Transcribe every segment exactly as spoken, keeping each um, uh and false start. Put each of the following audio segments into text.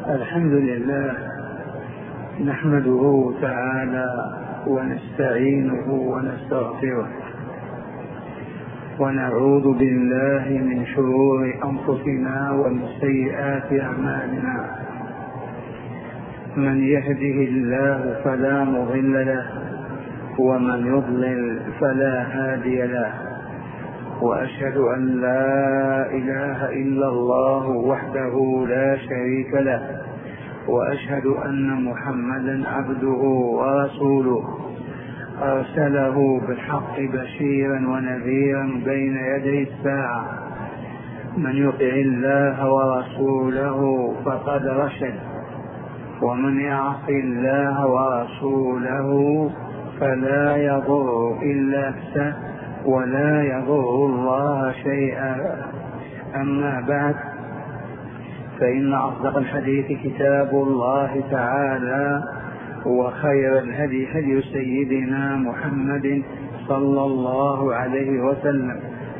الحمد لله نحمده تعالى ونستعينه ونستغفره ونعوذ بالله من شرور أنفسنا ومن سيئات أعمالنا. من يهده الله فلا مضل له ومن يضلل فلا هادي له، وأشهد أن لا إله إلا الله وحده لا شريك له، وأشهد أن محمدا عبده ورسوله أرسله بالحق بشيرا ونذيرا بين يدي الساعة. من يطع الله ورسوله فقد رشد، ومن يعص الله ورسوله فلا يضر إلا نفسه ولا يضر الله شيئا. أما بعد، فإن أصدق الحديث كتاب الله تعالى، وخير الهدي هدي سيدنا محمد صلى الله عليه وسلم،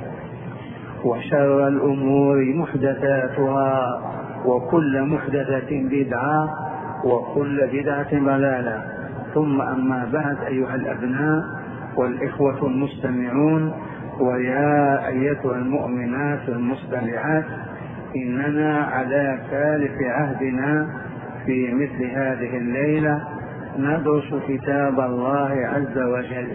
وشر الأمور محدثاتها، وكل محدثة بدعة، وكل بدعة ضلالة. ثم أما بعد، أيها الأبناء والإخوة المستمعون، ويا أيتها المؤمنات المستمعات، إننا على ثالث عهدنا في مثل هذه الليلة ندرس كتاب الله عز وجل،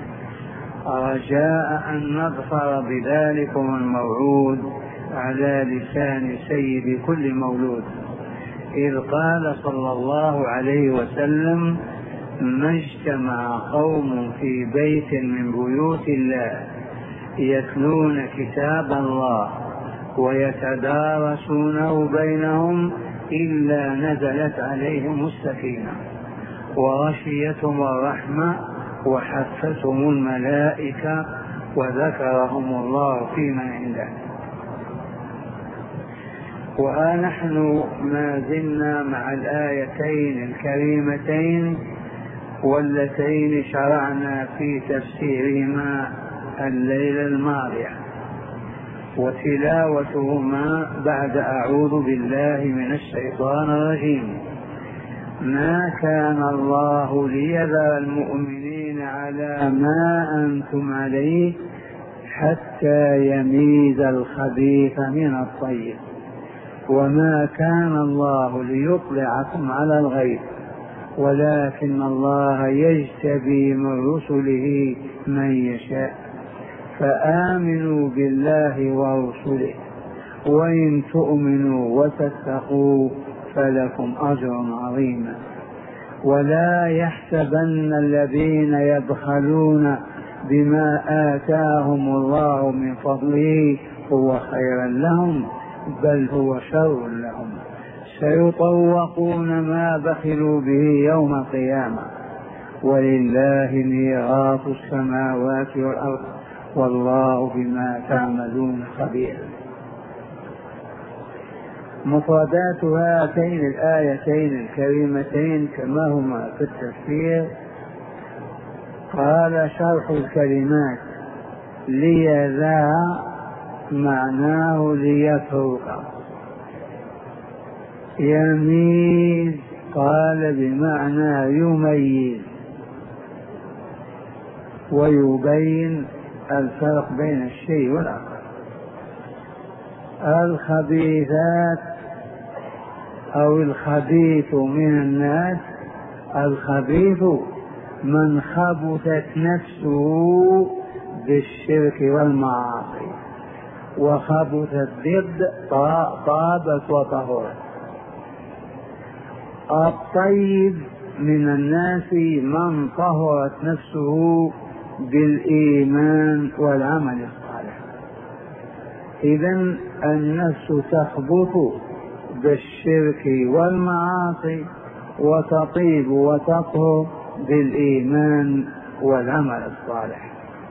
رجاء أن نظفر بذلكم الموعود على لسان سيد كل مولود، إذ قال صلى الله عليه وسلم: ما اجتمع قوم في بيت من بيوت الله يتلون كتاب الله ويتدارسونه بينهم إلا نزلت عليهم السكينة وغشيتهم الرحمة وحفتهم الملائكة وذكرهم الله في من عنده. وها نحن ما زلنا مع الآيتين الكريمتين واللتين شرعنا في تفسيرهما الليلة الماضية، وتلاوتهما بعد أعوذ بالله من الشيطان الرجيم: ما كان الله ليذر المؤمنين على ما أنتم عليه حتى يميز الخبيث من الطيب، وما كان الله ليطلعكم على الغيب ولكن الله يجتبي من رسله من يشاء، فآمنوا بالله ورسله، وإن تؤمنوا وتتقوا فلكم أجر عظيم. ولا يحسبن الذين يبخلون بما آتاهم الله من فضله هو خيرا لهم، بل هو شر لهم، سيطوقون ما بخلوا به يوم القيامة، ولله ميراث السماوات والأرض والله بما تعملون خبير. مفردات هاتين الآيتين الكريمتين كما هما في التفسير: قال شرح الكلمات: ليذا معناه ليترك، يميز قال بمعنى يميز ويبين الفرق بين الشيء والآخر. الخبيثات أو الخبيث من الناس، الخبيث من خبثت نفسه بالشرك والمعاصي، وخبثت ضد طابت وطهرت. الطيب من الناس من طهرت نفسه بالإيمان والعمل الصالح. إذن النفس تخبث بالشرك والمعاصي وتطيب وتطهر بالإيمان والعمل الصالح.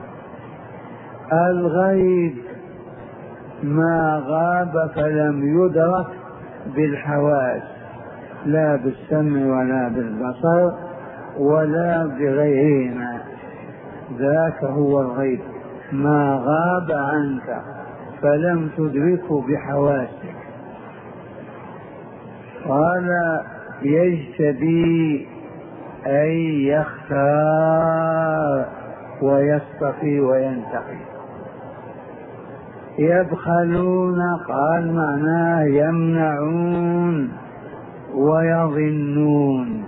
الغيب ما غاب فلم يدرك بالحواس، لا بالسمع ولا بالبصر ولا بغيرهما، ذاك هو الغيب، ما غاب عنك فلم تدركه بحواسك. قال يجتبي أي يختار ويصطفي وينتقي. يبخلون قال معناه يمنعون ويظنون.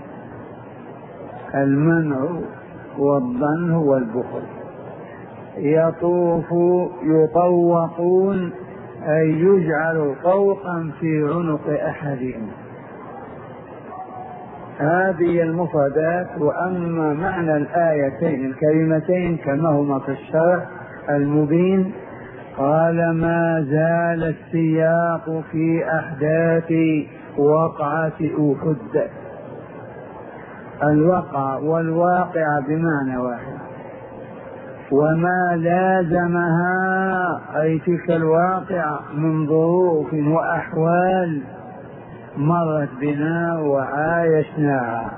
المنع والظن هو البخل. يطوف يطوقون أي يجعل طوقا في عنق أحدهم. هذه المفردات. وأما معنى الآيتين الكريمتين كما هما في الشرح المبين، قال ما زال السياق في أحداث وقعة أحد. الوقع والواقع بمعنى واحد، وما لازمها أي تلك الواقع من ظروف وأحوال مرت بنا وعايشناها.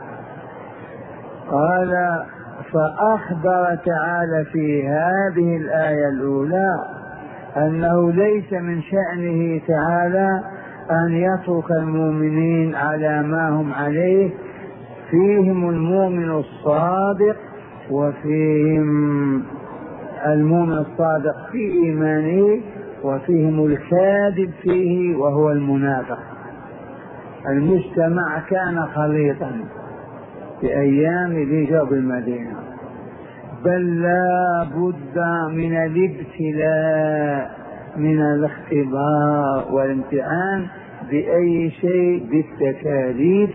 قال فأخبر تعالى في هذه الآية الأولى أنه ليس من شأنه تعالى أن يترك المؤمنين على ما هم عليه، فيهم المؤمن الصادق وفيهم المؤمن الصادق في إيمانه، وفيهم الكاذب فيه وهو المنافق. المجتمع كان خليطا في أيام الهجرة المدينة، بل لا بد من الابتلاء من الاختبار والامتحان بأي شيء، بالتكاليف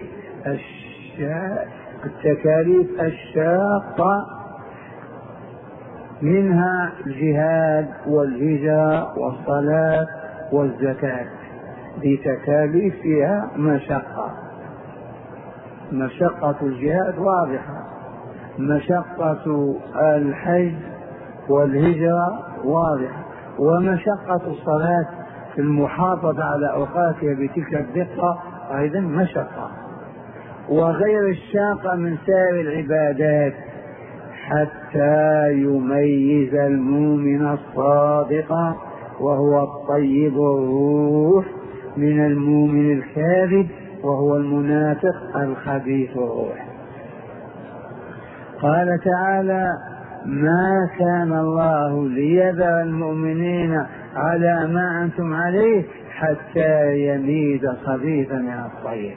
التكاليف الشاقة، منها الجهاد والهجرة والصلاة والزكاة. دي تكاليف فيها مشقة. مشقة الجهاد واضحة، مشقة الحج والهجرة واضحة، ومشقة الصلاة في المحافظة على أوقاتها بتلك الدقة أيضا مشقة، وغير الشاقة من سائر العبادات، حتى يميز المؤمن الصادق وهو الطيب الروح من المؤمن الكاذب وهو المنافق الخبيث الروح. قال تعالى ما كان الله ليذر المؤمنين على ما أنتم عليه حتى يميز الخبيث من الطيب.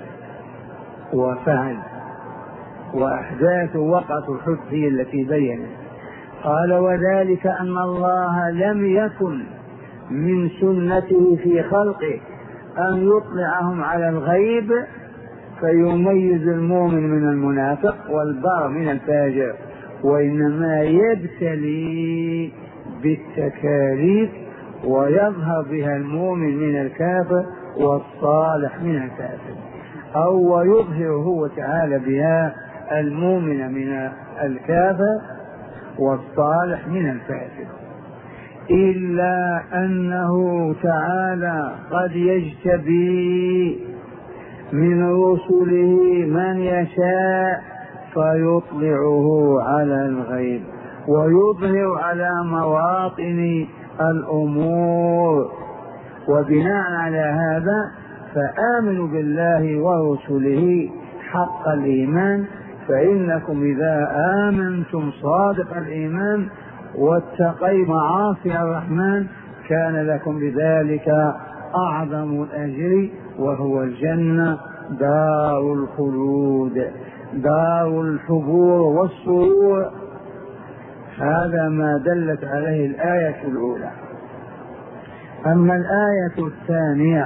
وفعل وأحداث وقعة الحب هي التي بينت. قال وذلك أن الله لم يكن من سنته في خلقه أن يطلعهم على الغيب فيميز المؤمن من المنافق والبار من الفاجر، وإنما يبتلي بالتكاليف ويظهر بها المؤمن من الكافر والصالح من الكافر، أو ويظهر هو تعالى بها المؤمن من الكافر والصالح من الفاسق. إلا أنه تعالى قد يجتبي من رسله من يشاء فيطلعه على الغيب ويظهر على مواطن الأمور. وبناء على هذا فآمنوا بالله ورسله حق الإيمان، فإنكم إذا آمنتم صادق الإيمان واتقي معاصي الرحمن كان لكم بذلك أعظم الأجر، وهو الجنة دار الخلود دار الحبور والسرور. هذا ما دلت عليه الآية الأولى. أما الآية الثانية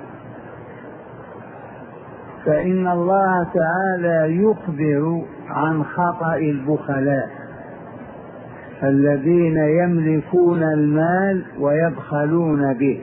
فإن الله تعالى يخبر عن خطأ البخلاء الذين يملكون المال ويبخلون به،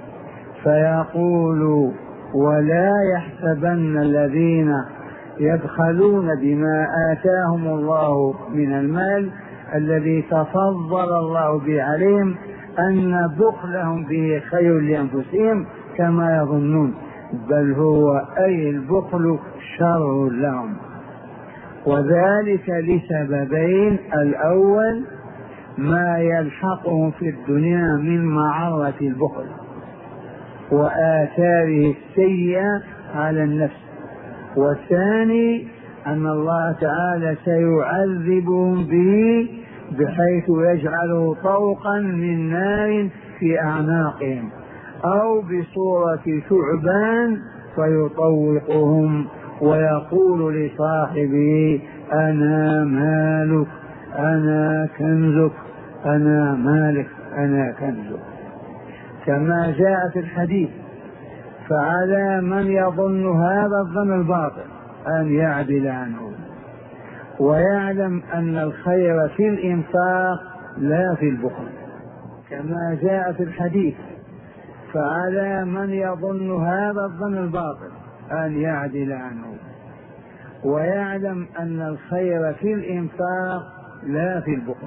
فيقول ولا يحسبن الذين يبخلون بما آتاهم الله من المال الذي تفضل الله به عليهم أن بخلهم به خير لأنفسهم كما يظنون، بل هو أي البخل شر لهم، وذلك لسببين: الأول ما يلحقهم في الدنيا من معرة البخل، وآثاره السيئة على النفس. والثاني أن الله تعالى سيعذبهم به بحيث يجعله طوقا من نار في أعناقهم أو بصورة ثعبان فيطوقهم ويقول لصاحبه أنا مالك أنا كنزك أنا مالك أنا كنزك، كما جاء في الحديث. فعلى من يظن هذا الظن الباطل أن يعدل عنه ويعلم أن الخير في الإنفاق لا في البخل، كما جاء في الحديث. فعلى من يظن هذا الظن الباطل أن يعدل عنه ويعلم أن الخير في الإنفاق لا في البخل،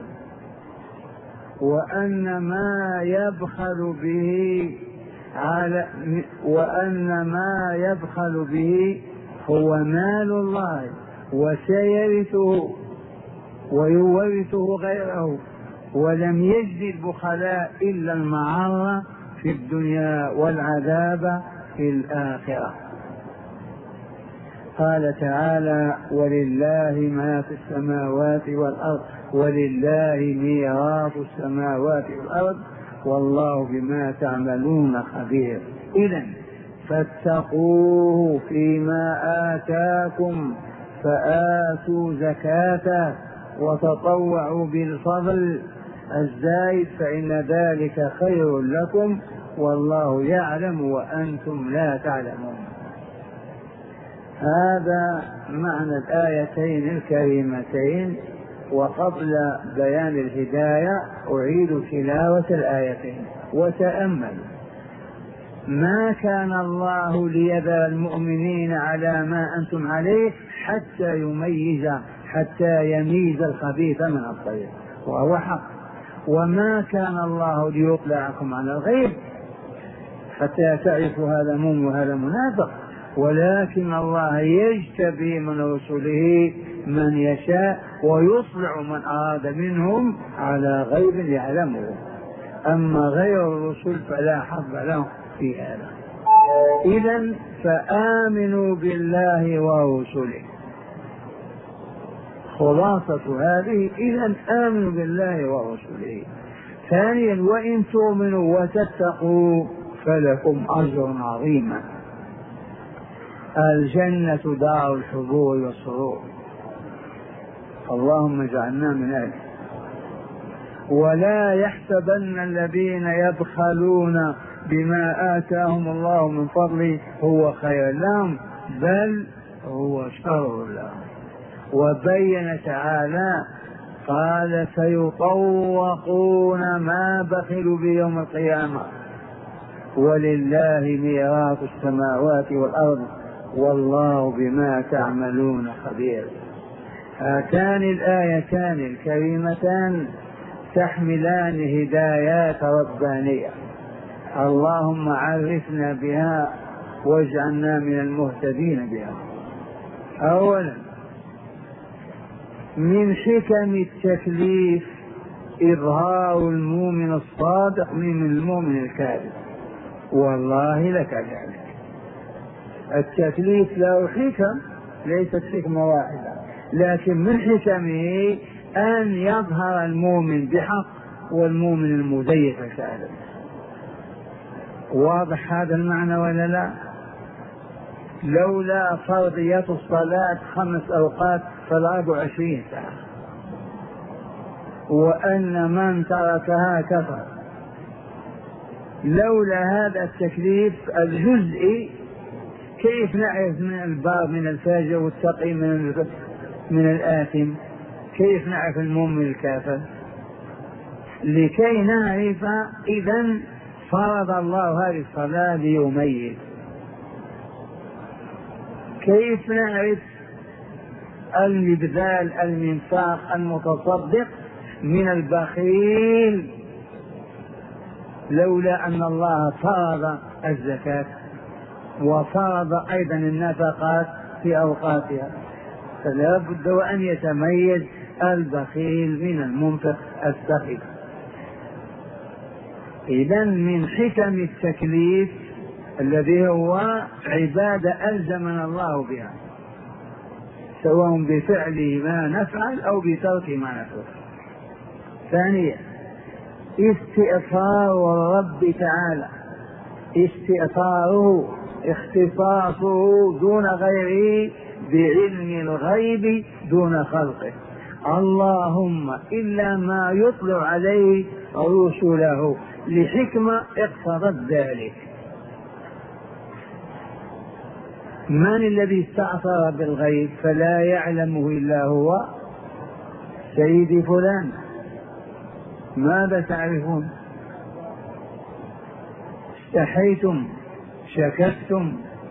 وأن ما يبخل به على وأن ما يبخل به هو مال الله وسيرثه ويورثه غيره، ولم يجد البخلاء إلا المعرة في الدنيا والعذاب في الآخرة. قال تعالى ولله ما في السماوات والأرض ولله ميراث السماوات والأرض والله بما تعملون خبير. إذن فاتقوه فيما آتاكم فآتوا زكاته وتطوعوا بالفضل الزائد فإن ذلك خير لكم والله يعلم وأنتم لا تعلمون. هذا معنى الآيتين الكريمتين. وقبل بيان الهداية أعيد تلاوة الآيتين وتأمل. ما كان الله ليذر المؤمنين على ما أنتم عليه حتى يميز حتى يميز الخبيث من الطيب، وهو حق. وما كان الله ليطلعكم على الغيب حتى تعرفوا هذا مؤمن وهذا منافق، ولكن الله يجتبي من رسله من يشاء ويصلح من أراد منهم على غيب يعلمه، أما غير الرسل فلا حظ له في هذا. إذن فآمنوا بالله ورسله. خلاصة هذه إذن آمنوا بالله ورسله. ثانيا وإن تؤمنوا وتتقوا فلكم أجر عظيم. الجنة دار الحضور والسرور، اللهم اجعلنا من أهله. ولا يحسبن الذين يبخلون بما آتاهم الله من فضله هو خير لهم بل هو شر لهم. وبين تعالى قال سيطوقون ما بخلوا بيوم القيامة ولله ميراث السماوات والأرض والله بما تعملون خبير. هاتان الآيتان الكريمتان تحملان هدايات ربانية، اللهم عرفنا بها واجعلنا من المهتدين بها. أولا من حكم التكليف إظهار المؤمن الصادق من المؤمن الكاذب، والله لكذلك. التكليف له حكم ليست حكمة واحدة، لكن من حكمه أن يظهر المؤمن بحق والمؤمن المزيف كاذب. واضح هذا المعنى ولا لا؟ لولا فرضية الصلاة خمس أوقات فالأربع عشرين ساعة، وأن من تركها كفر. لولا هذا التكليف الجزئي كيف نعرف من البار من الفاجر والتقي من من الآثم؟ كيف نعرف المؤمن الكافر؟ لكي نعرف إذن فرض الله هذه الصلاة ليميز. كيف نعرف الإبذال المنفاق المتصدق من البخيل؟ لولا أن الله فرض الزكاة وفرض أيضا النفقات في أوقاتها، فلا بد وأن يتميز البخيل من المنفق السخي. إذن من حكم التكليف الذي هو عبادة ألزمنا الله بها، سواء بفعل ما نفعل أو بترك ما نفعل. ثانيا استئثار الرب تعالى، استئثاره اختصاصه دون غيره بعلم الغيب دون خلقه. اللهم إلا ما يطلع عليه رسله لحكمة اقتضت ذلك. من الذي استأثر بالغيب فلا يعلمه إلا هو؟ سيدي فلان. ماذا تعرفون؟ استحيتم، شككتم.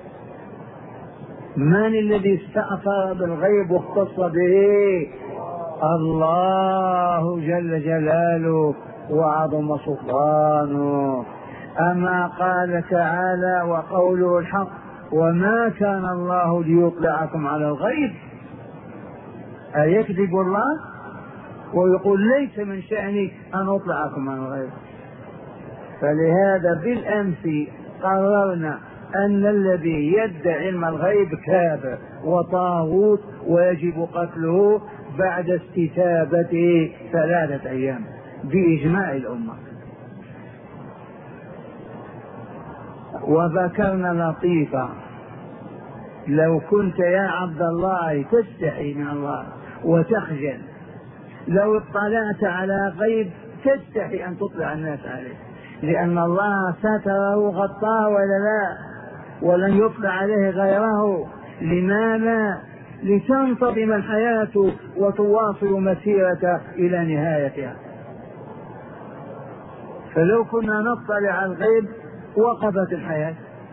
من الذي استأثر بالغيب واختص به؟ الله جل جلاله وعظم سلطانه. أما قال تعالى وقوله الحق: وما كان الله ليطلعكم على الغيب. أيكذب الله ويقول ليس من شأني أن أطلعكم على الغيب؟ فلهذا بالأمس قررنا أن الذي يدعي علم الغيب كافر وطاغوت ويجب قتله بعد استتابته ثلاثة أيام بإجماع الأمة. وذكرنا لطيفة: لو كنت يا عبد الله تستحي من الله وتخجل، لو اطلعت على غيب تستحي أن تطلع الناس عليه، لأن الله ستره وغطاه ولا لا، ولن يطلع عليه غيره. لماذا؟ لتنتظم الحياة وتواصل مسيرته إلى نهايتها. فلو كنا نطلع على الغيب وقفت الحياة.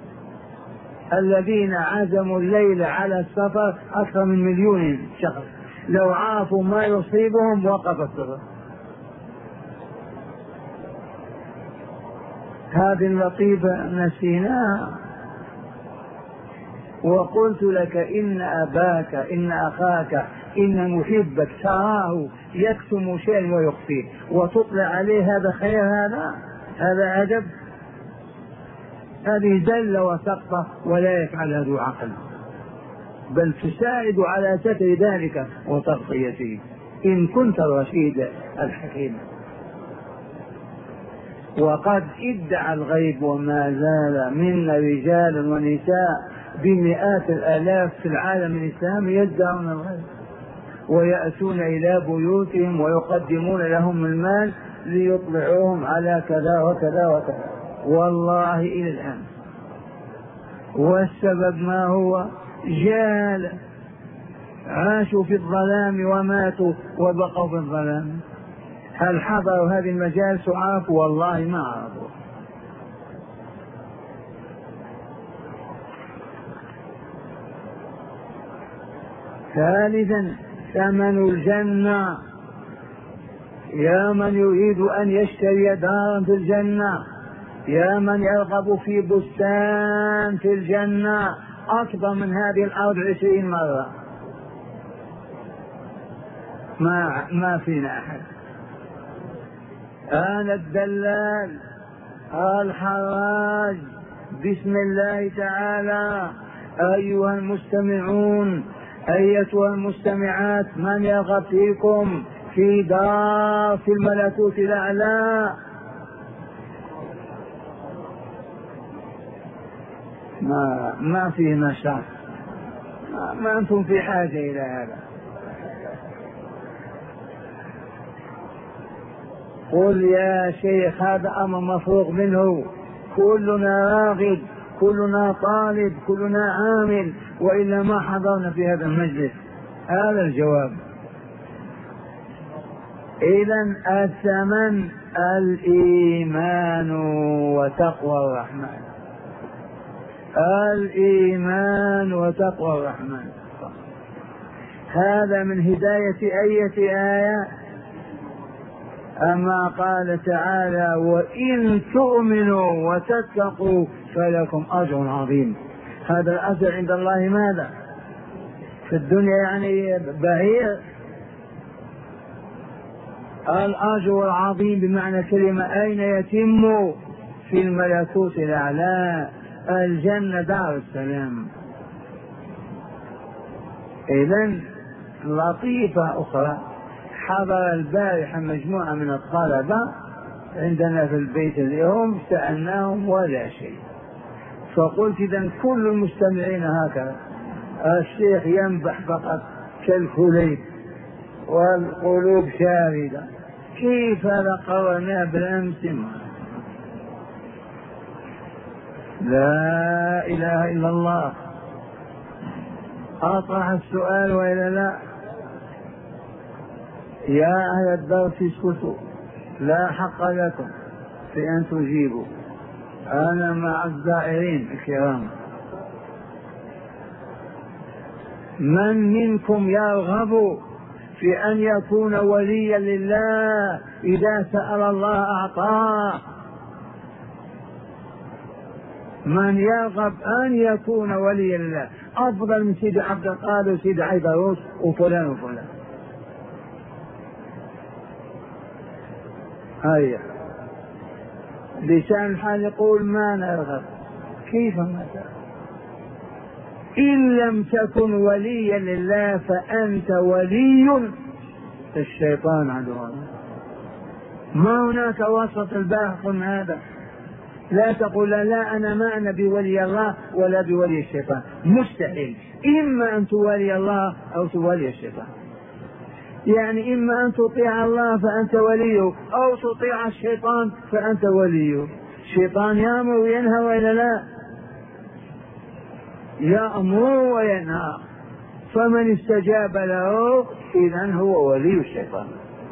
الذين عزموا الليل على السفر أكثر من مليون شخص، لو عرفوا ما يصيبهم وقف السفر. هذه اللطيفة نسيناها. وقلت لك إن أباك إن أخاك إن محبك تراه يكتم شيئا ويخفيه وتطلع عليه، هذا خير؟ هذا هذا أدب؟ هذه زلة وسقطة ولا يفعلها ذو عقل، بل تساعد على ستر ذلك وتغطيته إن كنت الرشيد الحكيم. وقد ادعى الغيب وما زال منا رجال ونساء بمئات الآلاف في العالم الإسلامي يدعون الغيب، ويأتون إلى بيوتهم ويقدمون لهم المال ليطلعوهم على كذا وكذا وكذا، والله إلى الآن. والسبب ما هو؟ جهل، عاشوا في الظلام وماتوا وبقوا في الظلام. هل حضروا هذه المجالس وعرفوا؟ والله ما عرفوا. ثالثا ثمن الجنة. يا من يريد أن يشتري دارا في الجنة، يا من يرغب في بستان في الجنة أكبر من هذه الأرض عشرين مرة، ما ما فينا أحد. أنا الدلال الحراج بسم الله تعالى. أيها المستمعون أيتها المستمعات، من يرغب فيكم في دار في الملكوت الأعلى؟ ما ما فيه نشاط، ما, ما أنتم في حاجة إلى هذا. قل يا شيخ هذا أمر مفروغ منه، كلنا راغب، كلنا طالب، كلنا عامل، وإلا ما حضرنا في هذا المجلس. هذا الجواب. إذن الثمن الإيمان وتقوى الرحمن، الإيمان وتقوى الرحمن. هذا من هداية أية آية؟ أما قال تعالى وإن تؤمنوا وتتقوا فلكم أجر عظيم. هذا الأجر عند الله ماذا؟ في الدنيا يعني بعير. الأجر العظيم بمعنى كلمة أين يتم؟ في الملكوت الأعلى. الجنة دار السلام. إذن لطيفة أخرى، حضر البارحة مجموعة من الطلبة عندنا في البيت اليوم، سألناهم ولا شيء، فقلت إذن كل المستمعين هكذا، الشيخ ينبح فقط كالكليب والقلوب شاردة، كيف هذا قرنا بالأمس؟ لا إله إلا الله. أطرح السؤال وإلا لا؟ يا أهل الدرس اسكتوا، لا حق لكم في أن تجيبوا، أنا مع الزائرين الكرام. من منكم يرغب في أن يكون وليا لله إذا سأل الله أعطاه؟ من يرغب أن يكون وليا لله أفضل من سيد عبد القادر وسيد عيدروس وفلان وفلان؟ هيا لسان الحال يقول ما نرغب. كيف ما ترغب؟ إن لم تكن وليا لله فأنت ولي الشيطان عدو. ما هناك وسط الباحث هذا. لا تقول لا أنا ما أنا بولي الله ولا بولي الشيطان، مستحيل. إما أن تولي الله أو تولي الشيطان، يعني إما أن تطيع الله فأنت وليه أو تطيع الشيطان فأنت وليه. الشيطان يأمر وينهى وإلا لا؟ يأمر وينهى، فمن استجاب له إذن هو ولي الشيطان.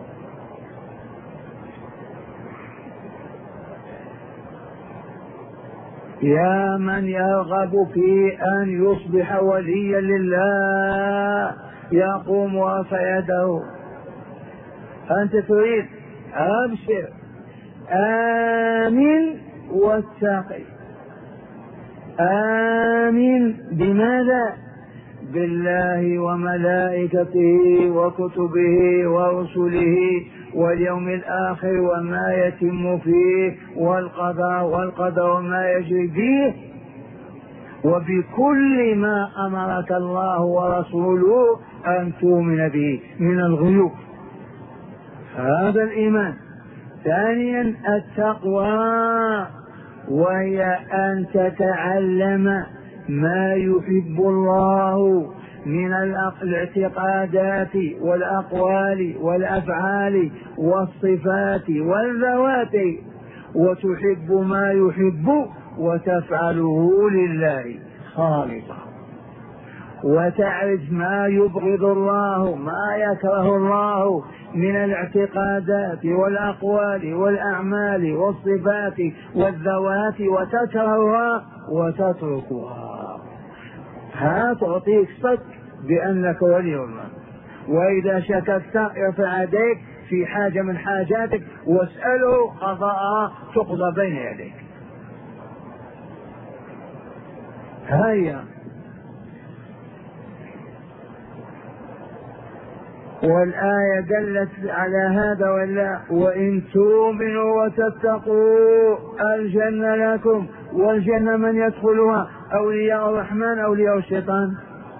يا من يرغب في أن يصبح وليا لله يقوم ورفع يده. أنت تريد؟ أبشر، آمن واتقي. آمن بماذا؟ بالله وملائكته وكتبه ورسله واليوم الآخر وما يتم فيه والقضاء والقدر وما يجري فيه، وبكل ما أمرك الله ورسوله أن تؤمن به من الغيوب. هذا الإيمان. ثانيا التقوى، وهي أن تتعلم ما يحب الله من الاعتقادات والأقوال والأفعال والصفات والذوات، وتحب ما يحب وتفعله لله خالصا، وتعرف ما يبغض الله ما يكره الله من الاعتقادات والأقوال والأعمال والصفات والذوات وتكرهها وتتركها. ها تعطيك صدق بأنك ولي الله. وإذا شككت ارفع يديك في حاجة من حاجاتك واسأله قضاء تقضى بين يديك. هيا. والآية دلت على هذا ولا؟ وإن تؤمنوا وتتقوا الجنة لكم. والجنة من يدخلها؟ أولياء الرحمن أولياء الشيطان؟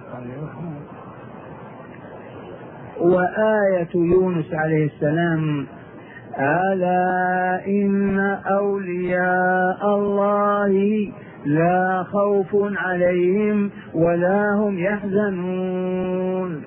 وآية يونس عليه السلام ألا إن أولياء الله لا خوف عليهم ولا هم يحزنون.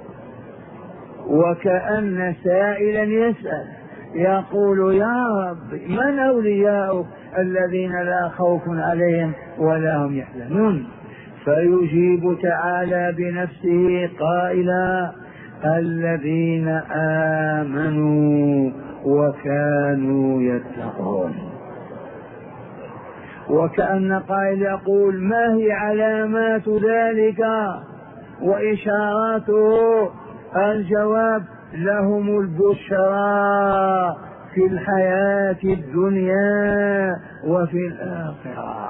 وكأن سائلا يسأل يقول يا رب من أولياؤك الذين لا خوف عليهم ولا هم يحزنون؟ فيجيب تعالى بنفسه قائلا الذين آمنوا وكانوا يتقون. وكأن قائل يقول ما هي علامات ذلك وإشاراته؟ الجواب لهم البشرى في الحياة الدنيا وفي الآخرة.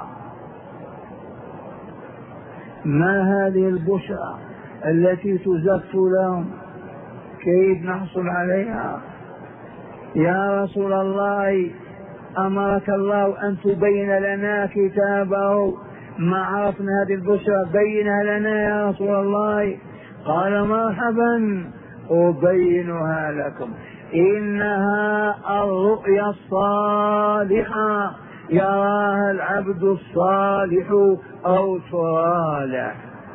ما هذه البشرى التي تزف لهم؟ كيف نحصل عليها؟ يا رسول الله أمرك الله أن تبين لنا كتابه ما عرفنا هذه البشرى بينها لنا يا رسول الله. قال مرحبا أبينها لكم، إنها الرؤيا الصالحة يراها العبد الصالح أو صالح.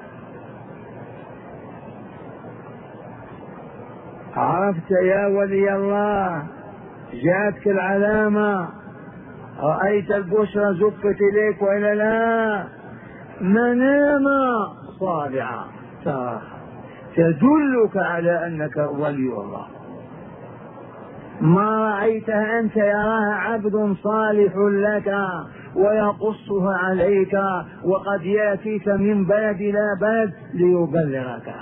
عرفت يا ولي الله؟ جاءتك العلامة، رأيت البشرى زفت إليك وإلا لا؟ منامة صالحة تدلك على أنك ولي الله. ما رأيتها أنت يراها عبد صالح لك ويقصها عليك، وقد يأتيك من بلد إلى بلد ليبلغك.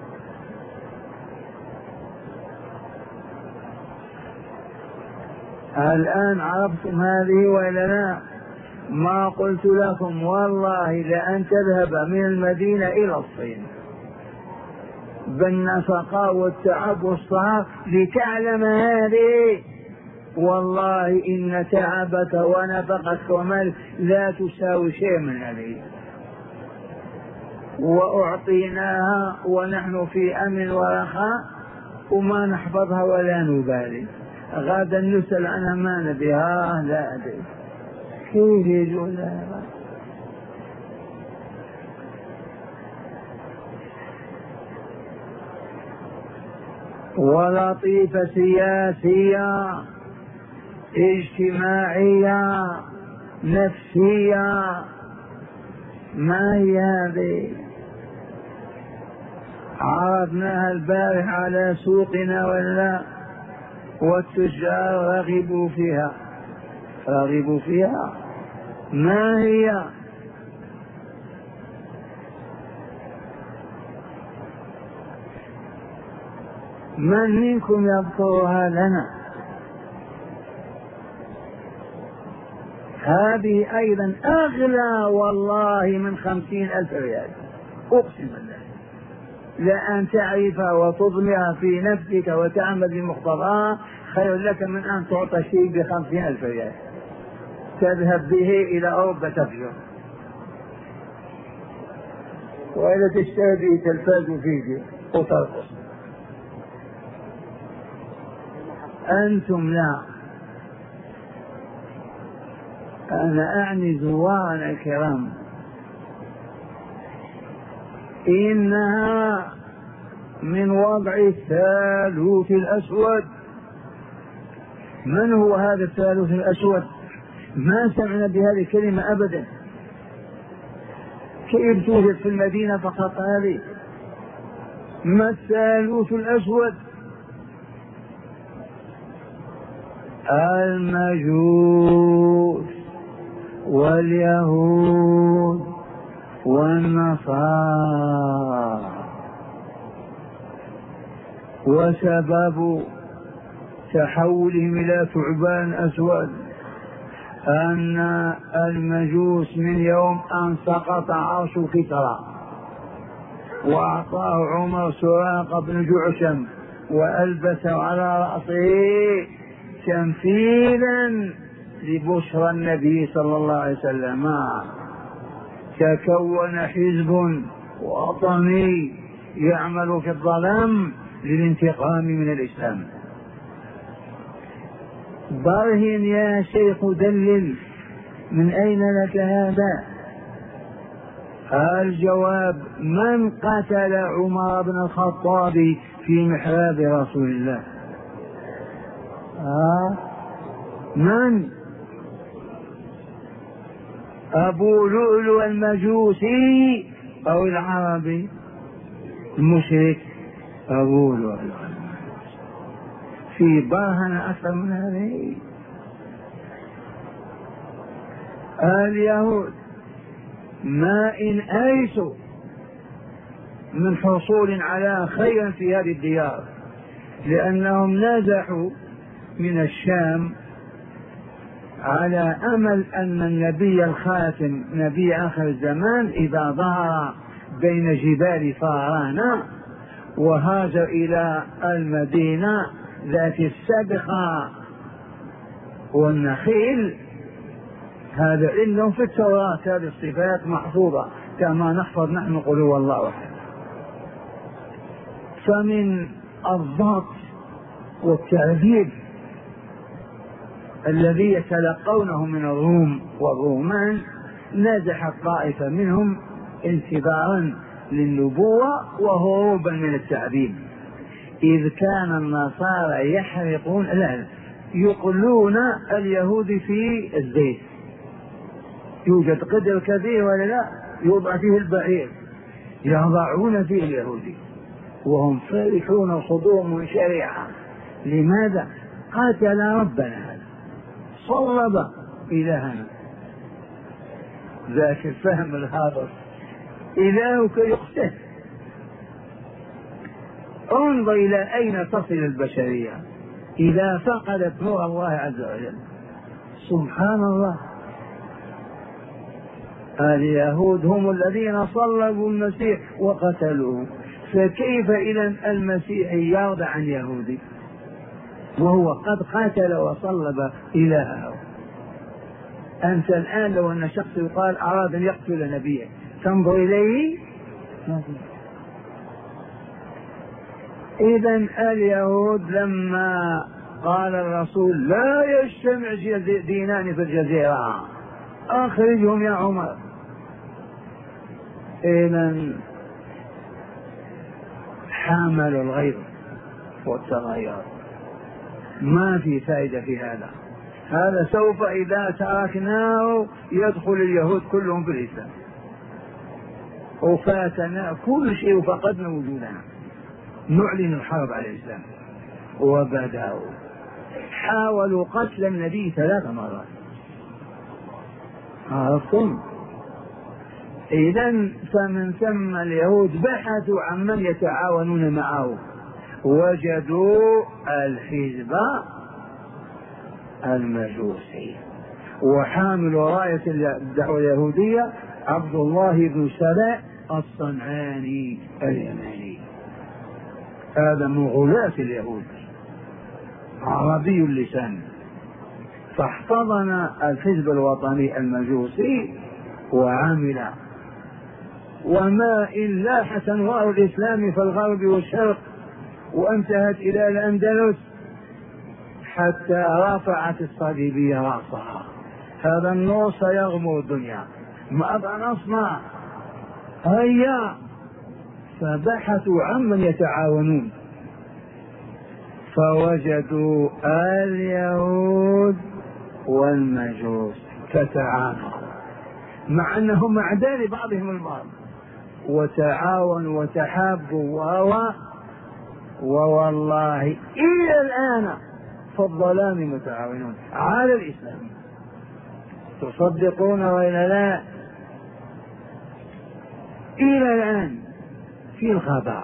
الآن عرفتم هذه وإلا لا؟ ما قلت لكم والله لأن تذهب من المدينة إلى الصين بالنفقة والتعب والصهر لتعلم هذه، والله إن تعبك ونفقك ومالك لا تساوي شيء من هذه. وأعطيناها ونحن في أمن ورخاء وما نحفظها ولا نبالي. غدا نسأل عنها ما نبيها لا أدري كيف يجوز هذا. ولطيفة سياسية اجتماعية نفسية، ما هي هذه؟ عرضناها البارح على سوقنا ولا؟ والتجار رغبوا فيها رغبوا فيها ما هي؟ من منكم يذكرها لنا؟ هذه أيضا أغلى والله من خمسين ألف ريال، أقسم بالله. لأن تعرفها وتضمها في نفسك وتعمل بمقتضاها خير لك من أن تعطى شيء بخمسين ألف ريال تذهب به إلى أوروبا تفجر، وإذا تشتري به تلفاز وفيديو وترقص. أنتم لا، أنا أعني زوارنا الكرام، إنها من وضع الثالوث الأسود. من هو هذا الثالوث الأسود؟ ما سمعنا بهذه الكلمة أبدا. كيف توجد في المدينة فقط هذه؟ ما الثالوث الأسود؟ المجوس واليهود والنصارى. وسبب تحولهم إلى ثعبان أسود أن المجوس من يوم أن سقط عرش كسرى وأعطاه عمر سراقة بن جعشم وألبسه على رأسه تمثيلا لبشرى النبي صلى الله عليه وسلم، تكون حزب وطني يعمل في الظلام للانتقام من الإسلام. برهن يا شيخ دلل، من أين لك هذا؟ الجواب: من قتل عمر بن الخطاب في محراب رسول الله؟ آه من؟ أبو لؤلؤ المجوسي أو العربي المشرك؟ أبو لؤلؤ في برهن أكثر من هذه. اليهود ما إن أيسوا من حصول على خير في هذه الديار، لأنهم نزحوا من الشام على أمل أن النبي الخاتم نبي آخر الزمان إذا ظهر بين جبال فاران وهاجر إلى المدينة ذات السبخة والنخيل، هذا عندهم في التوراة، هذه الصفات محفوظة كما نحفظ نحن قل هو الله أحد. فمن الضغط والتعذيب الذي يتلقونه من الروم والرومان نزحت طائفة منهم انتظارا للنبوة وهروبا من التعذيب، إذ كان النصارى يحرقون لا يقلون اليهود في الزيت، يوجد قدر كبير ولا لا يوضع فيه البعير يضعون فيه اليهودي وهم فرحون صدورهم شريعة. لماذا؟ قاتل ربنا هذا، صلب إلهنا، ذاك الفهم الهابط، إلهك يقتل. انظر إلى أين تصل البشرية إذا فقدت نور الله عز وجل. سبحان الله. اليهود هم الذين صلبوا المسيح وقتلوه، فكيف إذن المسيح يرضى عن يهودي وهو قد قاتل وصلب إلهه؟ أنت الآن لو أن شخص يقال أراد أن يقتل نبيه تنظر إليه؟ إذن اليهود لما قال الرسول لا يجتمع دينان في الجزيرة أخرجهم يا عمر، إذن حاملوا الغيظ والتغير، ما في فائدة في هذا. هذا سوف إذا تركناه يدخل اليهود كلهم في الإسلام، وفاتنا كل شيء وفقدنا وجودنا. نعلن الحرب على الإسلام وبدأوا حاولوا قتل النبي ثلاث مرات، عرفتم؟ إذن فمن ثم اليهود بحثوا عن من يتعاونون معه، وجدوا الحزب المجوسي وحامل راية الدعوة اليهودية عبد الله بن سبأ الصنعاني اليماني، هذا من غلاة اليهود عربي اللسان، فاحتضن الحزب الوطني المجوسي وعمل، وما إن لاحت أنوار الإسلام في الغرب والشرق وانتهت إلى الأندلس حتى رفعت الصليبية رأسها. هذا النور سيغمر الدنيا، ماذا نصنع؟ هيا. فبحثوا عمن يتعاونون فوجدوا اليهود والمجوس فتعاونوا مع أنهم أعداء لبعضهم البعض، وتعاونوا وتحابوا وهو ووالله إلى الآن في الظلام متعاونون على الإسلام. تصدقون وإلا لا؟ إلى الآن في الغباء،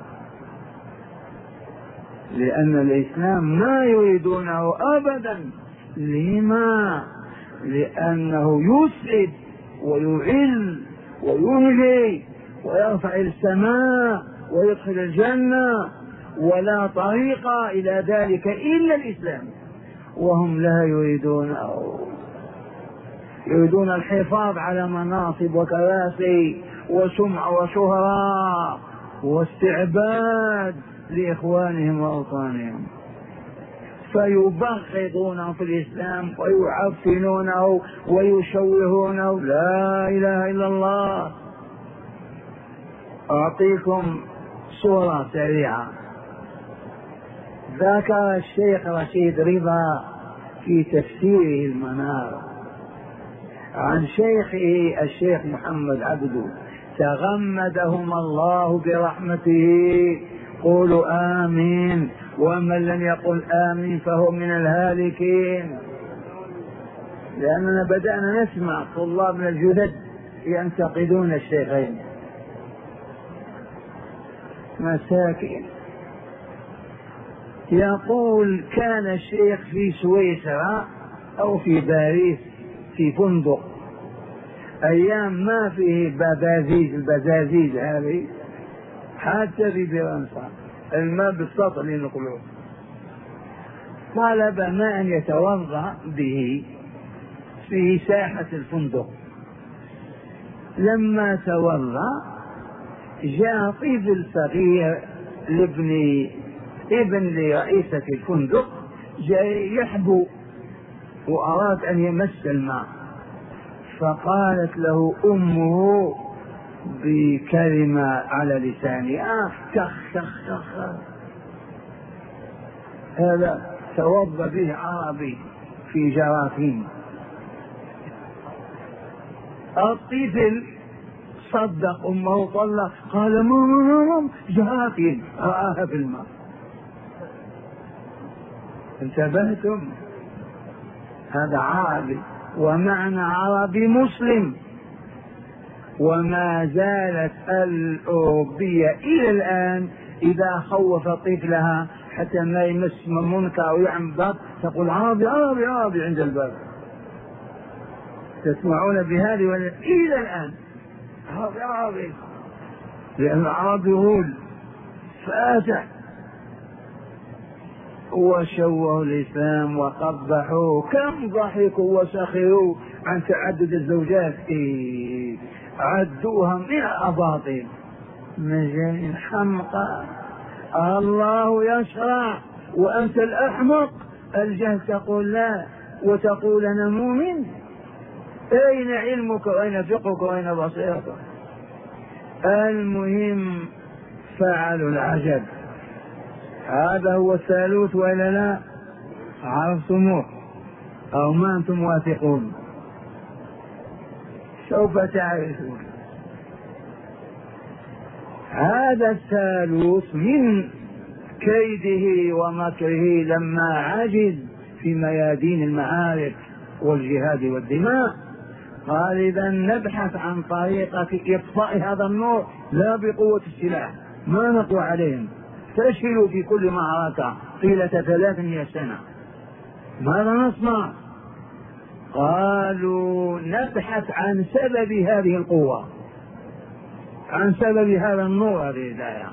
لأن الإسلام ما يريدونه أبدا. لما؟ لأنه يسعد ويعل ويهدي ويرفع السماء ويدخل الجنة، ولا طريق إلى ذلك إلا الإسلام، وهم لا يريدون يريدون الحفاظ على مناصب وكراسي وسمعة وشهرة واستعباد لإخوانهم وأوطانهم، فيبغضونه في الإسلام ويعفنونه ويشوهونه. لا إله إلا الله. أعطيكم صورة سريعة ذكر الشيخ رشيد رضا في تفسيره المنار عن شيخه الشيخ محمد عبده تغمدهم الله برحمته، قولوا آمين، ومن لم يقل آمين فهو من الهالكين. لأننا بدأنا نسمع طلاب من الجدد ينتقدون الشيخين، مساكين. يقول كان الشيخ في سويسرا أو في باريس في فندق أيام ما فيه بزازيز، البزازيز هذه حتى في فرنسا الماء بالسطح للقلوب، طلب ماء يتوضأ به في ساحة الفندق. لما تورى جاء طفل صغير لابن ابن لرئيسة الفندق، جاء يحبو وأراد أن يمس الماء، فقالت له أمه بكلمة على لسانها كخ كخ كخ. هذا توضأ به عربي في جراثيم. الطفل صدق أمه وطلق، قال ماما جراثيم رآها في الماء. انتبهتم؟ هذا عربي، ومعنى عربي مسلم. وما زالت الأوروبية إلى الآن إذا خوف طفلها حتى ما يمس منكر أو يعمل ضغط تقول عربي عربي عربي عند الباب. تسمعون بهذه ولا إلى الآن عربي عربي، لأن العربي غول فاتح. وشوهوا الإسلام وقبحوا، كم ضحكوا وسخروا عن تعدد الزوجات، إيه عدوها من الأباطيل. مجانين حمقى. الله يشرع وأنت الأحمق الجهل تقول لا وتقول أنا مؤمن. أين علمك وأين فقهك وأين بصيرتك؟ المهم فعلوا العجب. هذا هو الثالوث ولا لا؟ عرفتموه أو ما أنتم واثقون؟ سوف تعرفون. هذا الثالوث من كيده ومكره لما عجز في ميادين المعارك والجهاد والدماء قال إذا نبحث عن طريقة إطفاء هذا النور لا بقوة السلاح، ما نقوى عليهم، فشلوا في كل معركة طيلة ثلاثمائة سنة، ماذا نصنع؟ قالوا نبحث عن سبب هذه القوة، عن سبب هذا النور، هذه الهداية.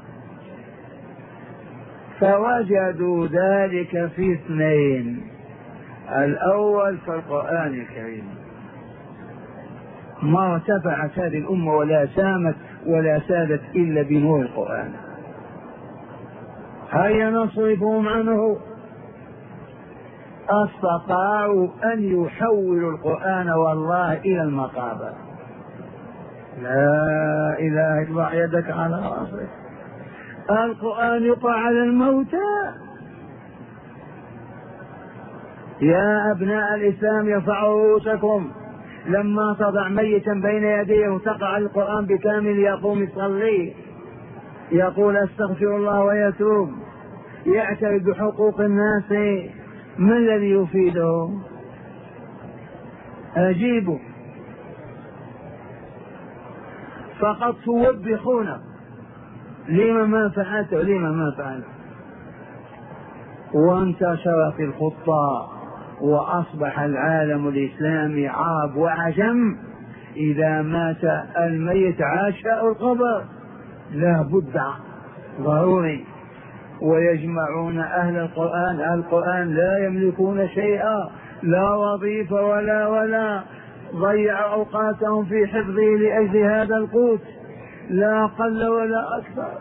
فوجدوا ذلك في اثنين. الأول في القرآن الكريم، ما ارتفعت هذه الأمة ولا سامت ولا سادت إلا بنور القرآن. هيا نصرفهم عنه. استطاعوا أن يحولوا القرآن والله إلى المقابر. لا إله إلا الله، يدك على رأسك. القرآن يقع على الموتى. يا أبناء الإسلام ارفعوا رؤوسكم. لما تضع ميتا بين يديه وتقع القرآن بكامل يقوم يصلي، يقول استغفر الله ويتوب، يعترف بحقوق الناس، ما الذي يفيده؟ أجيبوا. فقد توبخون لما ما فعلت ولما ما فعلت. وانتشرت الخطة وأصبح العالم الإسلامي عرب وعجم إذا مات الميت عاشاء القبر لا بد ضروري. ويجمعون أهل القرآن. أهل القرآن لا يملكون شيئا، لا وظيفة ولا ولا ضيع أوقاتهم في حفظه لأجل هذا القوت، لا قل ولا أكثر.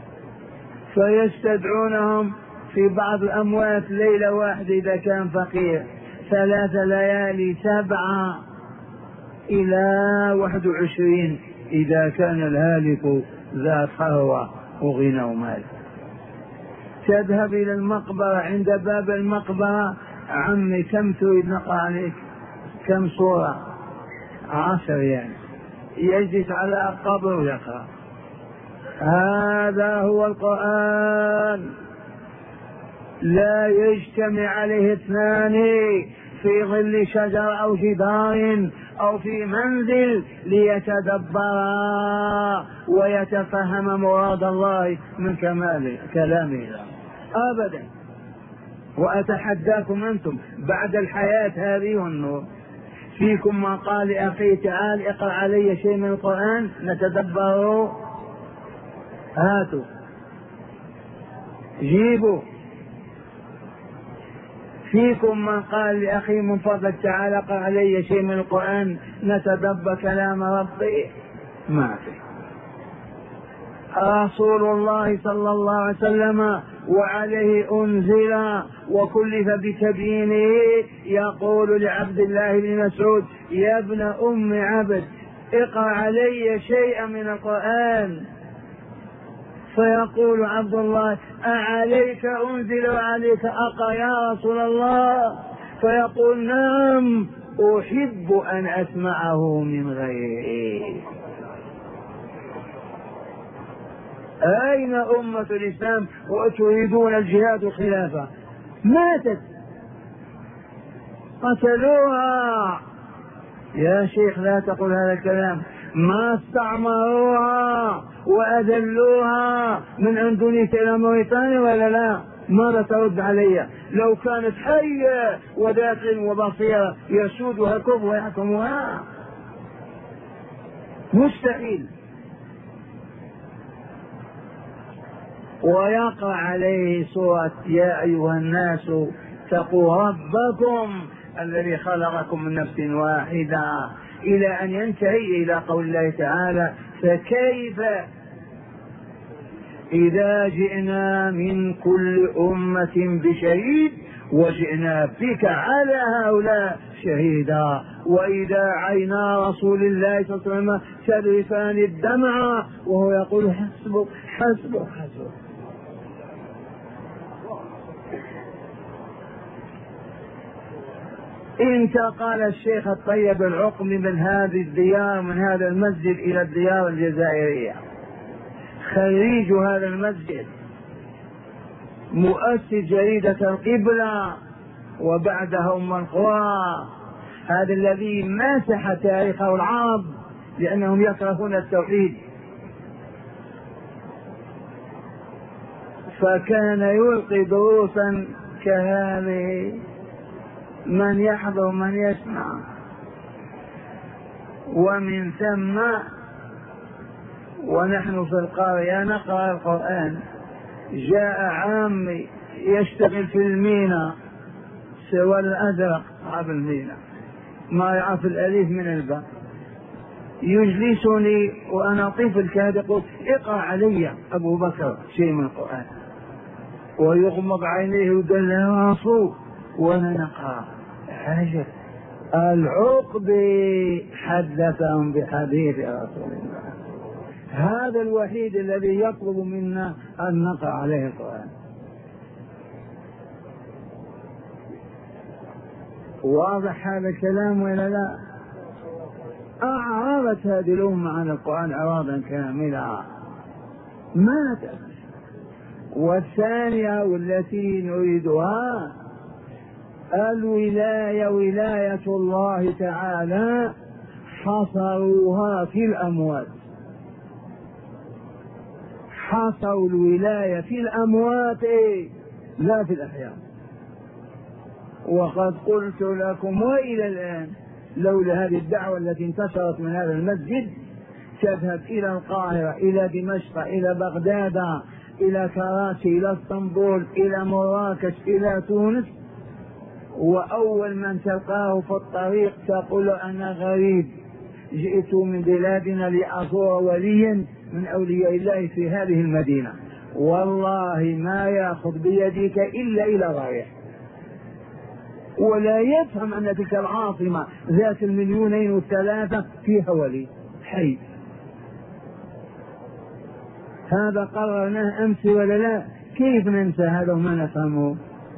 فيستدعونهم في بعض الأموات ليلة واحدة إذا كان فقير، ثلاث ليالي، سبعة إلى واحد وعشرين إذا كان الهالك ذا ثروة وغنى ومال. تذهب إلى المقبرة، عند باب المقبرة عمي كم تريد نقرأ عليك؟ كم صورة؟ عشر يعني. يجلس على القبر ويقرأ. هذا هو القرآن. لا يجتمع عليه اثنان في ظل شجر أو جدار أو في منزل ليتدبرا ويتفهم مراد الله من كمال كلامه أبدا. وأتحداكم أنتم بعد الحياة هذه والنور فيكم ما قال أخي تعال اقرأ علي شيء من القرآن نتدبره. هاتوا جيبوا. فيكم من قال لأخي من فضلك تعالى قل علي شيء من القرآن نتدبر كلام ربي؟ ما في. رسول الله صلى الله عليه وسلم وعليه أنزل وكلف بتبيينه يقول لعبد الله بن مسعود يا ابن أم عبد اقرأ علي شيئا من القرآن، فيقول عبد الله أعليك أنزل وعليك أقرأ يا رسول الله؟ فيقول نعم أحب أن أسمعه من غيره. أين أمة الإسلام وتريدون الجهاد والخلافة؟ ماتت، قتلوها. يا شيخ لا تقول هذا الكلام. ما استعمروها وأذلوها من أندونيسيا إلى موريتانيا ولا لا؟ ماذا ترد علي؟ لو كانت حية وذات وبصيرة يسودها الكفر ويحكمها؟ مستحيل. ويقع عليه سورة يا أيها الناس اتقوا ربكم الذي خلقكم من نفس واحدة إلى أن ينتهي إلى قول الله تعالى فكيف إذا جئنا من كل أمة بشهيد وجئنا بك على هؤلاء شهيدا وإذا عينا رسول الله صلى الله عليه وسلم تذرفان الدمع وهو يقول حسبك حسبك حسبك. انتقل الشيخ الطيب العقمي من هذه الديار من هذا المسجد إلى الديار الجزائرية، خريج هذا المسجد، مؤسس جريدة القبلة وبعدها أم القرى، هذا الذي مسح تاريخه العرب لأنهم يكرهون التوحيد، فكان يلقي دروسا كهذه من يحضر من يسمع. ومن ثم ونحن في القرية نقرأ القرآن، جاء عامي يشتغل في المينا سوى الأزرق عبد المينا ما يعرف الأليف من الباء، يجلسني وأنا طفل كاد يقول اقرأ علي أبو بكر شيء من القرآن ويغمض عينيه ويقول له رسول وانا نقرأ. عجب. العقبي حدثهم بحديث رسول الله، هذا الوحيد الذي يطلب منا أن نقرأ عليه القرآن. واضح هذا الكلام ولا لا؟ أعرضت هذه الأمة عن القرآن إعراضا كاملا، ماتت. والثانية والتي نريدها الولاية، ولاية الله تعالى حصروها في الأموات، حصروا الولاية في الأموات لا في الأحياء. وقد قلت لكم وإلى الآن لولا هذه الدعوة التي انتشرت من هذا المسجد تذهب إلى القاهرة إلى دمشق إلى بغداد إلى كراتي إلى اسطنبول إلى مراكش إلى تونس، وأول من تلقاه في الطريق تقول أنا غريب جئت من بلادنا لأزور وليا من أولياء الله في هذه المدينة، والله ما يأخذ بيدك إلا إلى رايح، ولا يفهم أن تلك العاصمة ذات المليونين والثلاثة فيها ولي حي. هذا قررناه أمس ولا لا؟ كيف ننسى هذا وما نفهمه؟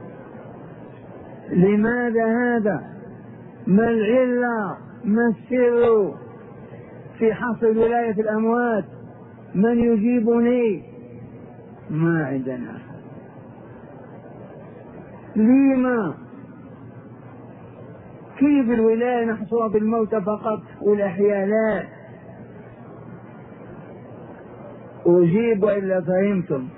لماذا هذا؟ ما العلة؟ ما السر في حصر ولاية الأموات؟ من يجيبني؟ ما عندنا. لما؟ كيف الولاية نحصرها بالموت فقط والأحياء لا؟ أجيب وإلا فهمتم.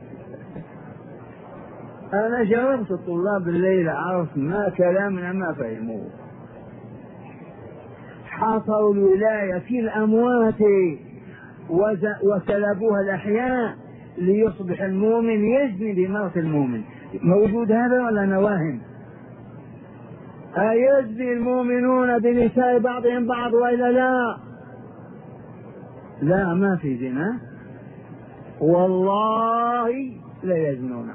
أنا جاوبت الطلاب الليلة عرفت ما كلامنا ما فهموه. حصروا الولاية في الأموات وسلبوها الأحياء ليصبح المؤمن يجني بموت المؤمن. موجود هذا ولا نواهم؟ أيزني المؤمنون بنساء بعضهم بعض وإلا لا؟ لا، ما في زنا، والله لا يزنون.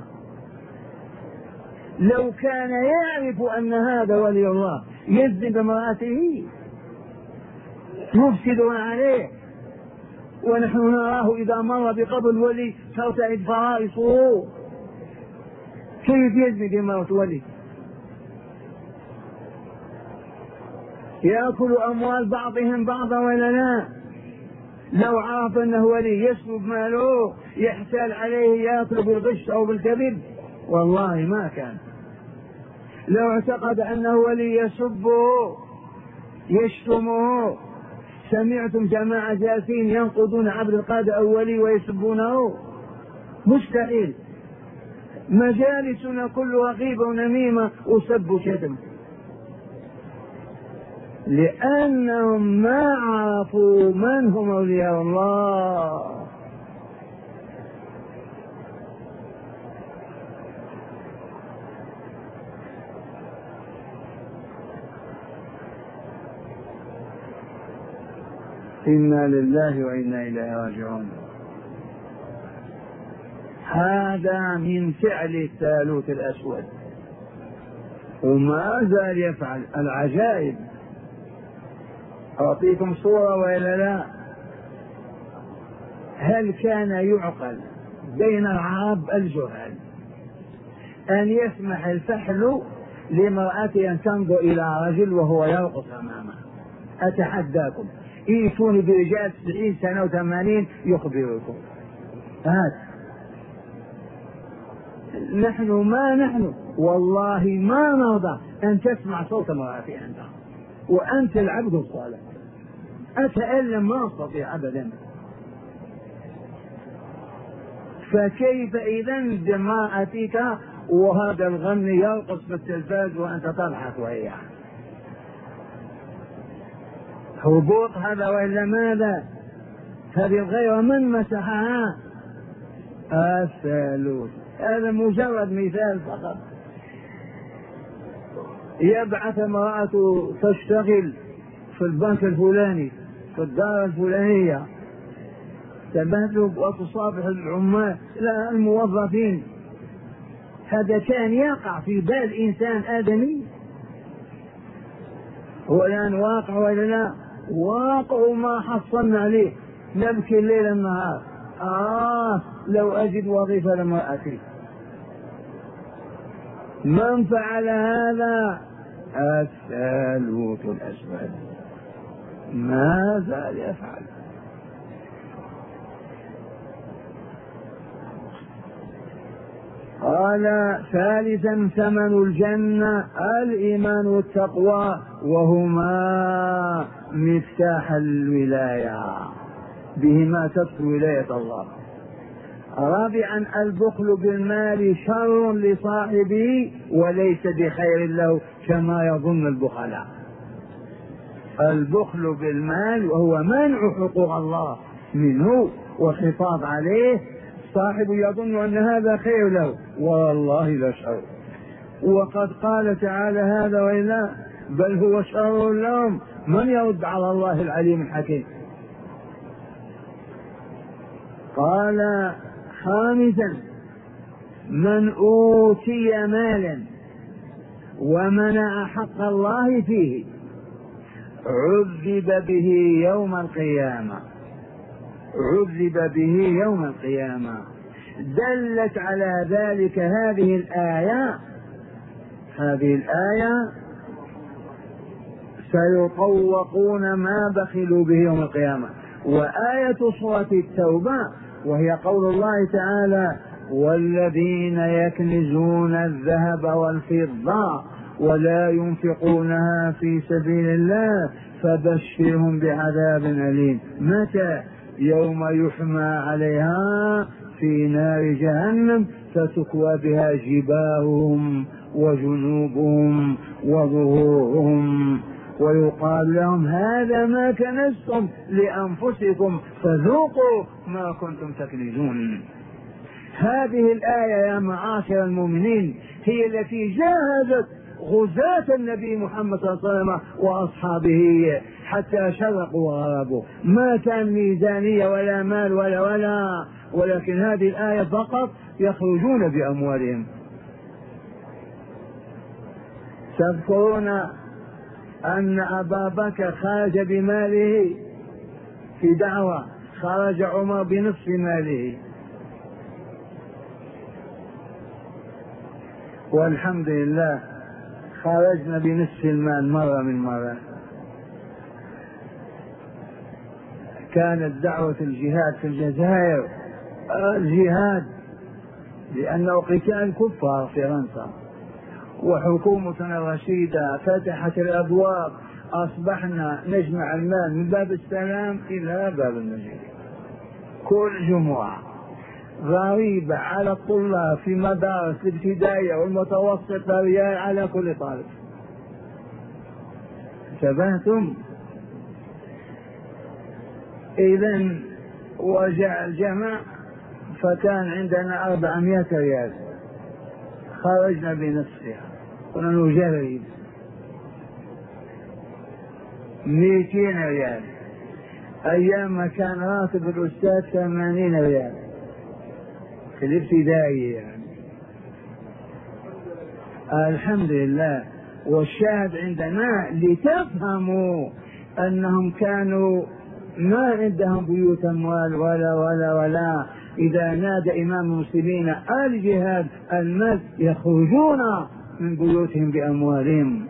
لو كان يعرف أن هذا ولي الله يزني بامرأته يفسدون عليه، ونحن نراه إذا مر بقبر الولي ترتعد فرائصه، كيف يزني بامرأة ولي؟ يأكل أموال بعضهم بعضا ولا لا؟ لو عرف أنه ولي يسلب ماله يحتال عليه يأكل بالغش أو بالكذب والله ما كان. لو اعتقد أنه ولي يسبه يشتمه، سمعتم جماعة جالسين ينقضون عبد القادر أو ولي ويسبونه؟ مستحيل. مجالسنا كلها غيبة ونميمة وسب وشتم، لأنهم ما عرفوا من هم أولياء الله. إنا لله وإنا إليه راجعون. هذا من فعل الثالوث الأسود، وما زال يفعل العجائب. أعطيكم صورة وإلا لا؟ هل كان يعقل بين العرب الجهال أن يسمح الفحل لامرأة أن تنظر إلى رجل وهو يرقص أمامه؟ أتحداكم، ائتوني برجال تسعين سنة وثمانين يخبركم. هذا نحن ما نحن والله ما نرضى أن تسمع صوت امرأة أنت وأنت العبد الصالح. أتألم ما أستطيع أبدا. فكيف إذا جماعتك وهذا الغني يرقص في التلفاز وأنت تضحك وياه؟ هبوط هذا وإلا ماذا؟ هذه الغيرة من مسحها؟ الثالوث. هذا مجرد مثال فقط. يبعث امرأة تشتغل في البنك الفلاني في الدار الفلانية، تبهدل وتصافح العمال لا الموظفين. هذا كان يقع في بال إنسان آدمي؟ هو الآن واقع ولا لا؟ واقع ما حصلنا عليه، نبكي الليل النهار. آه لو أجد وظيفة لامرأتي. من فعل هذا؟ الثالوث الأسود ما زال يفعل. قال ثالثا ثمن الجنة الإيمان والتقوى، وهما مفتاح الولاية، بهما تدخل ولاية الله. رابعا البخل بالمال شر لصاحبه وليس بخير له كما يظن البخلاء. البخل بالمال وهو منع حقوق الله منه والحفاظ عليه، صاحبه يظن أن هذا خير له والله لا شر. وقد قال تعالى هذا وإلا بل هو شر لهم. من يرد على الله العليم الحكيم؟ قال خامسا من أوتي مالا ومنع حق الله فيه عذب به يوم القيامة. عذب به يوم القيامة. دلت على ذلك هذه الآية هذه الآية سيطوقون ما بخلوا به يوم القيامة. وآية سورة التوبة وهي قول الله تعالى والذين يكنزون الذهب والفضة ولا ينفقونها في سبيل الله فبشرهم بعذاب أليم. متى؟ يوم يحمى عليها في نار جهنم فتكوى بها جباههم وجنوبهم وظهورهم ويقال لهم هذا ما كنزتم لأنفسكم فذوقوا ما كنتم تكنزون. هذه الآية يا معاشر المؤمنين هي التي جاهدت غزاة النبي محمد صلى الله عليه وسلم وأصحابه حتى شرقوا وغربوا. ما كان ميزانية ولا مال ولا ولا ولكن هذه الآية فقط يخرجون بأموالهم. تذكرون أن أبا بكر خرج بماله في دعوة، خرج عمر بنصف ماله، والحمد لله خرجنا بنصف المال مرة من مرة. كانت دعوة الجهاد في الجزائر الجهاد لأنه قتال كفار فرنسا، وحكومتنا الرشيدة فتحت الأبواب، أصبحنا نجمع المال من باب السلام إلى باب المسجد كل جمعة. غريبة على الطلاب في مدارس الابتدائية والمتوسطة ريال على كل طالب. انتبهتم؟ إذن وجاء الجمع فكان عندنا أربعمائة ريال، خرجنا بنصفها، كنا نجرب مئتين ريال. أيام ما كان راتب الأستاذ ثمانين ريال في الابتدائي يعني. الحمد لله. والشاهد عندنا لتفهموا أنهم كانوا ما عندهم بيوت أموال ولا ولا ولا. إذا نادى إمام المسلمين آل جهاد المال يخرجون من بيوتهم بأموالهم.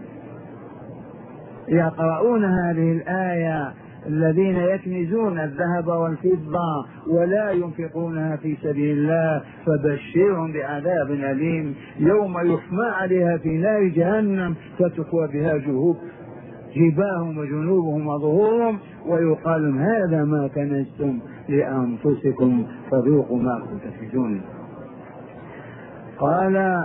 يقرؤون هذه الآية: الذين يكنزون الذهب والفضة ولا ينفقونها في سبيل الله فبشرهم بعذاب أليم يوم يحمى عليها في نار جهنم فتكوى بها جهوب جباههم وجنوبهم وظهورهم ويقال هذا ما كنزتم لأنفسكم فذوقوا ما كنتم تكنزون. قال: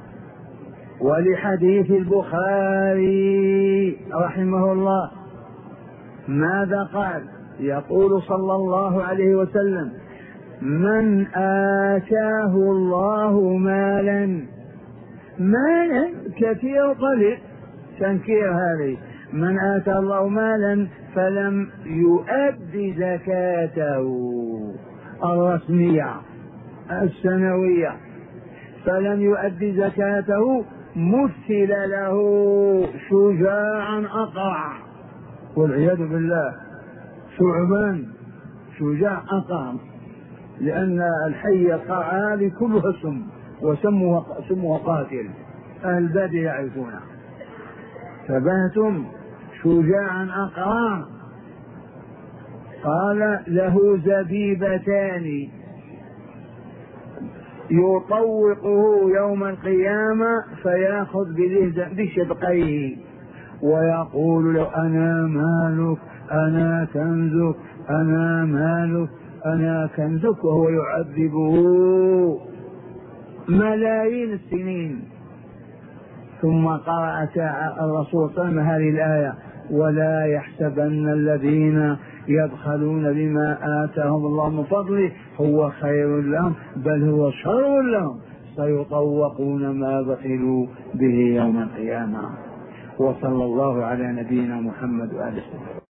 ولحديث البخاري رحمه الله ماذا قال؟ يقول صلى الله عليه وسلم: من آتاه الله مالا، مالا كثير قليل تنكير هذه، من آتاه الله مالا فلم يؤد زكاته الرسمية السنوية، فلم يؤد زكاته مثل له شجاعا أقرع، والعياذ بالله، ثعبان شجاع أقرع، لأن الحية القرعة هذه كلها سم، وسمها سمها قاتل، أهل البادية يعرفونها. فبهتم شجاعا أقرع. قال: له زبيبتان يطوقه يوم القيامة فيأخذ بشدقيه ويقول له: أنا مالك، أنا كنزك، أنا مالك، أنا كنزك، وهو يعذبه ملايين السنين. ثم قرأ الرسول صلى الله عليه وسلم هذه الآية: ولا يحسبن الذين يبخلون بما آتاهم الله من فضله هو خير لهم بل هو شر لهم سيطوقون ما بخلوا به يوم القيامة. وصلى الله على نبينا محمد وآله وسلم.